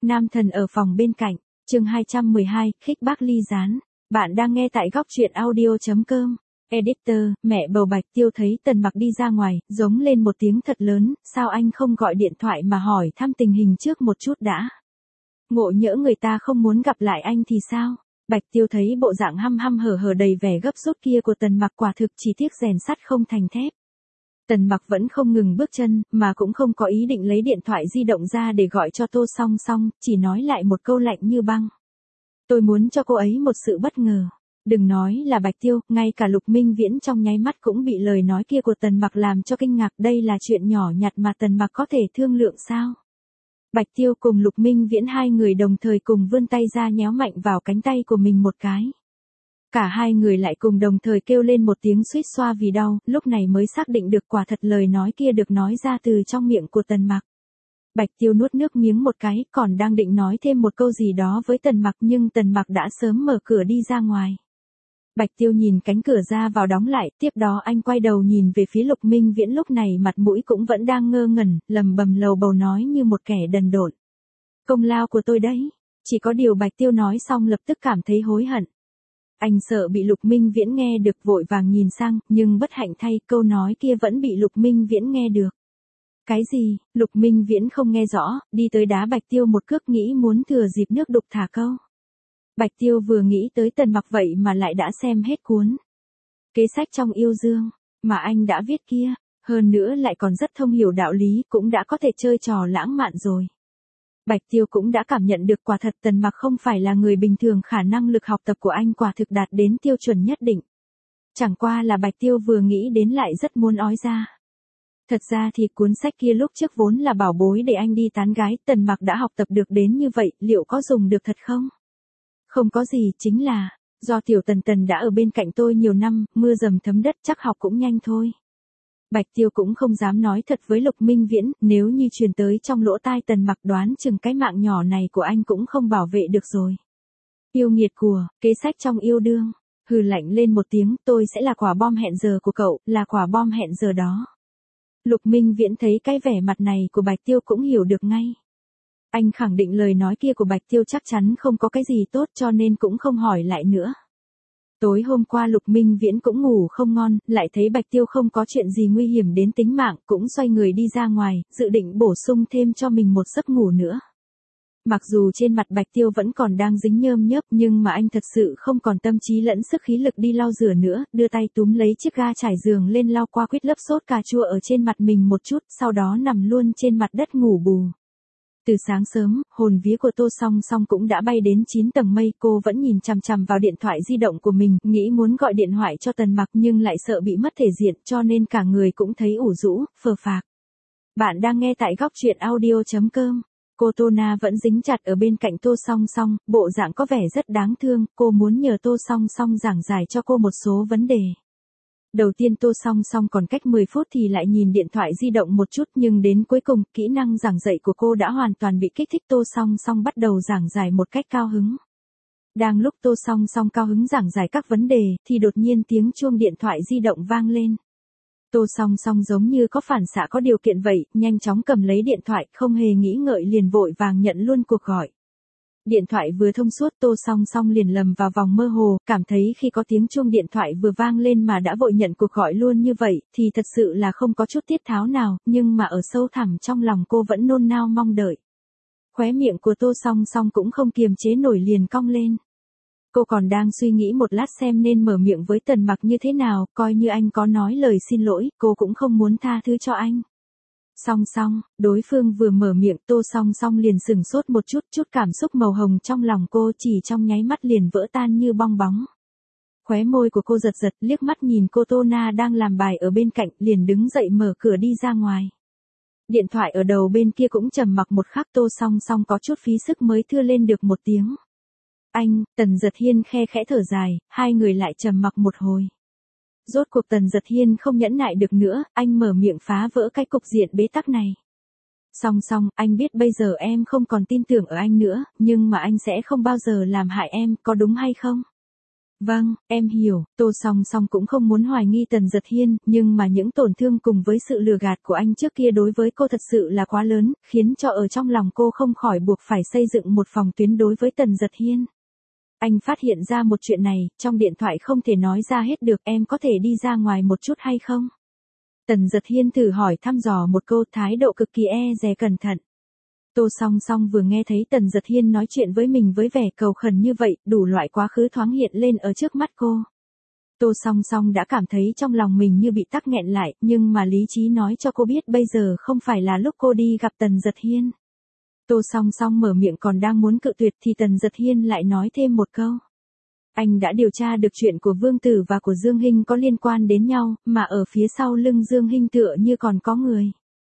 Nam thần ở phòng bên cạnh, chương 212, khích bác ly gián. Bạn đang nghe tại góc truyện audio.com. Editor, mẹ bầu Bạch Tiêu thấy Tần Mặc đi ra ngoài, giống lên một tiếng thật lớn, sao anh không gọi điện thoại mà hỏi thăm tình hình trước một chút đã. Ngộ nhỡ người ta không muốn gặp lại anh thì sao? Bạch Tiêu thấy bộ dạng hăm hăm hở hở đầy vẻ gấp rút kia của Tần Mặc quả thực chỉ tiếc rèn sắt không thành thép. Tần Mặc vẫn không ngừng bước chân, mà cũng không có ý định lấy điện thoại di động ra để gọi cho Tô Song Song, chỉ nói lại một câu lạnh như băng. Tôi muốn cho cô ấy một sự bất ngờ. Đừng nói là Bạch Tiêu, ngay cả Lục Minh Viễn trong nháy mắt cũng bị lời nói kia của Tần Mặc làm cho kinh ngạc. Đây là chuyện nhỏ nhặt mà Tần Mặc có thể thương lượng sao? Bạch Tiêu cùng Lục Minh Viễn hai người đồng thời cùng vươn tay ra nhéo mạnh vào cánh tay của mình một cái. Cả hai người lại cùng đồng thời kêu lên một tiếng suýt xoa vì đau, lúc này mới xác định được quả thật lời nói kia được nói ra từ trong miệng của Tần Mặc. Bạch Tiêu nuốt nước miếng một cái, còn đang định nói thêm một câu gì đó với Tần Mặc nhưng Tần Mặc đã sớm mở cửa đi ra ngoài. Bạch Tiêu nhìn cánh cửa ra vào đóng lại, tiếp đó anh quay đầu nhìn về phía Lục Minh Viễn lúc này mặt mũi cũng vẫn đang ngơ ngẩn, lầm bầm lầu bầu nói như một kẻ đần độn. Công lao của tôi đấy. Chỉ có điều Bạch Tiêu nói xong lập tức cảm thấy hối hận. Anh sợ bị Lục Minh Viễn nghe được vội vàng nhìn sang, nhưng bất hạnh thay câu nói kia vẫn bị Lục Minh Viễn nghe được. Cái gì? Lục Minh Viễn không nghe rõ, đi tới đá Bạch Tiêu một cước nghĩ muốn thừa dịp nước đục thả câu. Bạch Tiêu vừa nghĩ tới Tần Mặc vậy mà lại đã xem hết cuốn kế sách trong yêu dương, mà anh đã viết kia, hơn nữa lại còn rất thông hiểu đạo lý, cũng đã có thể chơi trò lãng mạn rồi. Bạch Tiêu cũng đã cảm nhận được quả thật Tần Mặc không phải là người bình thường, khả năng lực học tập của anh quả thực đạt đến tiêu chuẩn nhất định. Chẳng qua là Bạch Tiêu vừa nghĩ đến lại rất muốn ói ra. Thật ra thì cuốn sách kia lúc trước vốn là bảo bối để anh đi tán gái, Tần Mặc đã học tập được đến như vậy, liệu có dùng được thật không? Không có gì, chính là, do tiểu Tần đã ở bên cạnh tôi nhiều năm, mưa dầm thấm đất chắc học cũng nhanh thôi. Bạch Tiêu cũng không dám nói thật với Lục Minh Viễn, nếu như truyền tới trong lỗ tai Tần Mặc đoán chừng cái mạng nhỏ này của anh cũng không bảo vệ được rồi. Yêu nghiệt của, kế sách trong yêu đương, hừ lạnh lên một tiếng, tôi sẽ là quả bom hẹn giờ của cậu, là quả bom hẹn giờ đó. Lục Minh Viễn thấy cái vẻ mặt này của Bạch Tiêu cũng hiểu được ngay. Anh khẳng định lời nói kia của Bạch Tiêu chắc chắn không có cái gì tốt cho nên cũng không hỏi lại nữa. Tối hôm qua Lục Minh Viễn cũng ngủ không ngon, lại thấy Bạch Tiêu không có chuyện gì nguy hiểm đến tính mạng, cũng xoay người đi ra ngoài, dự định bổ sung thêm cho mình một giấc ngủ nữa. Mặc dù trên mặt Bạch Tiêu vẫn còn đang dính nhơm nhớp nhưng mà anh thật sự không còn tâm trí lẫn sức khí lực đi lau rửa nữa, đưa tay túm lấy chiếc ga trải giường lên lau qua quýt lớp sốt cà chua ở trên mặt mình một chút, sau đó nằm luôn trên mặt đất ngủ bù. Từ sáng sớm, hồn vía của Tô Song Song cũng đã bay đến 9 tầng mây, cô vẫn nhìn chằm chằm vào điện thoại di động của mình, nghĩ muốn gọi điện thoại cho Tần Mặc nhưng lại sợ bị mất thể diện cho nên cả người cũng thấy ủ rũ, phờ phạc. Bạn đang nghe tại góc truyện audio.com. Cô Tô Na vẫn dính chặt ở bên cạnh Tô Song Song, bộ dạng có vẻ rất đáng thương, cô muốn nhờ Tô Song Song giảng giải cho cô một số vấn đề. Đầu tiên Tô Song Song còn cách 10 phút thì lại nhìn điện thoại di động một chút nhưng đến cuối cùng, kỹ năng giảng dạy của cô đã hoàn toàn bị kích thích. Tô Song Song bắt đầu giảng giải một cách cao hứng. Đang lúc Tô Song Song cao hứng giảng giải các vấn đề, thì đột nhiên tiếng chuông điện thoại di động vang lên. Tô Song Song giống như có phản xạ có điều kiện vậy, nhanh chóng cầm lấy điện thoại, không hề nghĩ ngợi liền vội vàng nhận luôn cuộc gọi. Điện thoại vừa thông suốt Tô Song Song liền lầm vào vòng mơ hồ, cảm thấy khi có tiếng chuông điện thoại vừa vang lên mà đã vội nhận cuộc gọi luôn như vậy, thì thật sự là không có chút tiết tháo nào, nhưng mà ở sâu thẳm trong lòng cô vẫn nôn nao mong đợi. Khóe miệng của Tô Song Song cũng không kiềm chế nổi liền cong lên. Cô còn đang suy nghĩ một lát xem nên mở miệng với Tần Mặc như thế nào, coi như anh có nói lời xin lỗi, cô cũng không muốn tha thứ cho anh. Song Song, đối phương vừa mở miệng Tô Song Song liền sửng sốt một chút cảm xúc màu hồng trong lòng cô chỉ trong nháy mắt liền vỡ tan như bong bóng. Khóe môi của cô giật giật, liếc mắt nhìn cô Tô Na đang làm bài ở bên cạnh, liền đứng dậy mở cửa đi ra ngoài. Điện thoại ở đầu bên kia cũng trầm mặc một khắc, Tô Song Song có chút phí sức mới thưa lên được một tiếng. Anh, Tần Dật Hiên khe khẽ thở dài, hai người lại trầm mặc một hồi. Rốt cuộc Tần Dật Hiên không nhẫn nại được nữa, anh mở miệng phá vỡ cái cục diện bế tắc này. Song Song, anh biết bây giờ em không còn tin tưởng ở anh nữa, nhưng mà anh sẽ không bao giờ làm hại em, có đúng hay không? Vâng, em hiểu, Tô Song Song cũng không muốn hoài nghi Tần Giật Hiên, nhưng mà những tổn thương cùng với sự lừa gạt của anh trước kia đối với cô thật sự là quá lớn, khiến cho ở trong lòng cô không khỏi buộc phải xây dựng một phòng tuyến đối với Tần Giật Hiên. Anh phát hiện ra một chuyện này, trong điện thoại không thể nói ra hết được, em có thể đi ra ngoài một chút hay không? Tần Giật Hiên thử hỏi thăm dò một câu, thái độ cực kỳ e dè cẩn thận. Tô Song Song vừa nghe thấy Tần Giật Hiên nói chuyện với mình với vẻ cầu khẩn như vậy, đủ loại quá khứ thoáng hiện lên ở trước mắt cô. Tô Song Song đã cảm thấy trong lòng mình như bị tắc nghẹn lại, nhưng mà lý trí nói cho cô biết bây giờ không phải là lúc cô đi gặp Tần Giật Hiên. Tô Song Song mở miệng còn đang muốn cự tuyệt thì Tần Giật Hiên lại nói thêm một câu. Anh đã điều tra được chuyện của Vương Tử và của Dương Hinh có liên quan đến nhau, mà ở phía sau lưng Dương Hinh tựa như còn có người.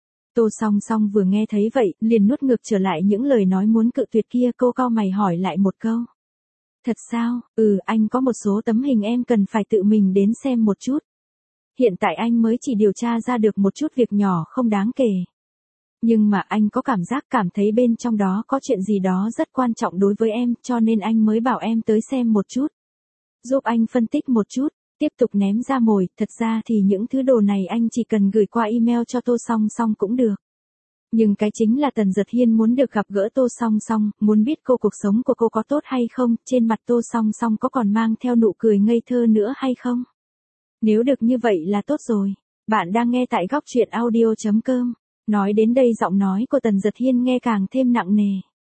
Tô Song Song vừa nghe thấy vậy, liền nuốt ngược trở lại những lời nói muốn cự tuyệt kia, cô cau mày hỏi lại một câu. Thật sao? Anh có một số tấm hình em cần phải tự mình đến xem một chút. Hiện tại anh mới chỉ điều tra ra được một chút việc nhỏ không đáng kể. Nhưng mà anh có cảm thấy bên trong đó có chuyện gì đó rất quan trọng đối với em, cho nên anh mới bảo em tới xem một chút. Giúp anh phân tích một chút, tiếp tục ném ra mồi, thật ra thì những thứ đồ này anh chỉ cần gửi qua email cho Tô Song Song cũng được. Nhưng cái chính là Tần Giật Hiên muốn được gặp gỡ Tô Song Song, muốn biết cuộc sống của cô có tốt hay không, trên mặt Tô Song Song có còn mang theo nụ cười ngây thơ nữa hay không. Nếu được như vậy là tốt rồi. Bạn đang nghe tại góc truyện audio.com. Nói đến đây giọng nói của Tần Giật Hiên nghe càng thêm nặng nề.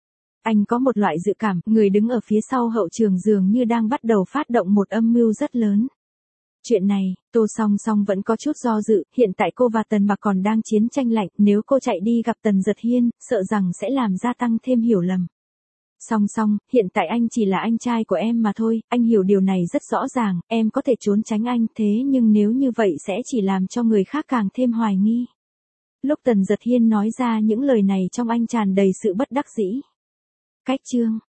Anh có một loại dự cảm, người đứng ở phía sau hậu trường dường như đang bắt đầu phát động một âm mưu rất lớn. Chuyện này, Tô Song Song vẫn có chút do dự, hiện tại cô và Tần Mặc còn đang chiến tranh lạnh, nếu cô chạy đi gặp Tần Giật Hiên, sợ rằng sẽ làm gia tăng thêm hiểu lầm. Song Song, hiện tại anh chỉ là anh trai của em mà thôi, anh hiểu điều này rất rõ ràng, em có thể trốn tránh anh, thế nhưng nếu như vậy sẽ chỉ làm cho người khác càng thêm hoài nghi. Lúc Tần Giật Hiên nói ra những lời này trong anh tràn đầy sự bất đắc dĩ. Cách chương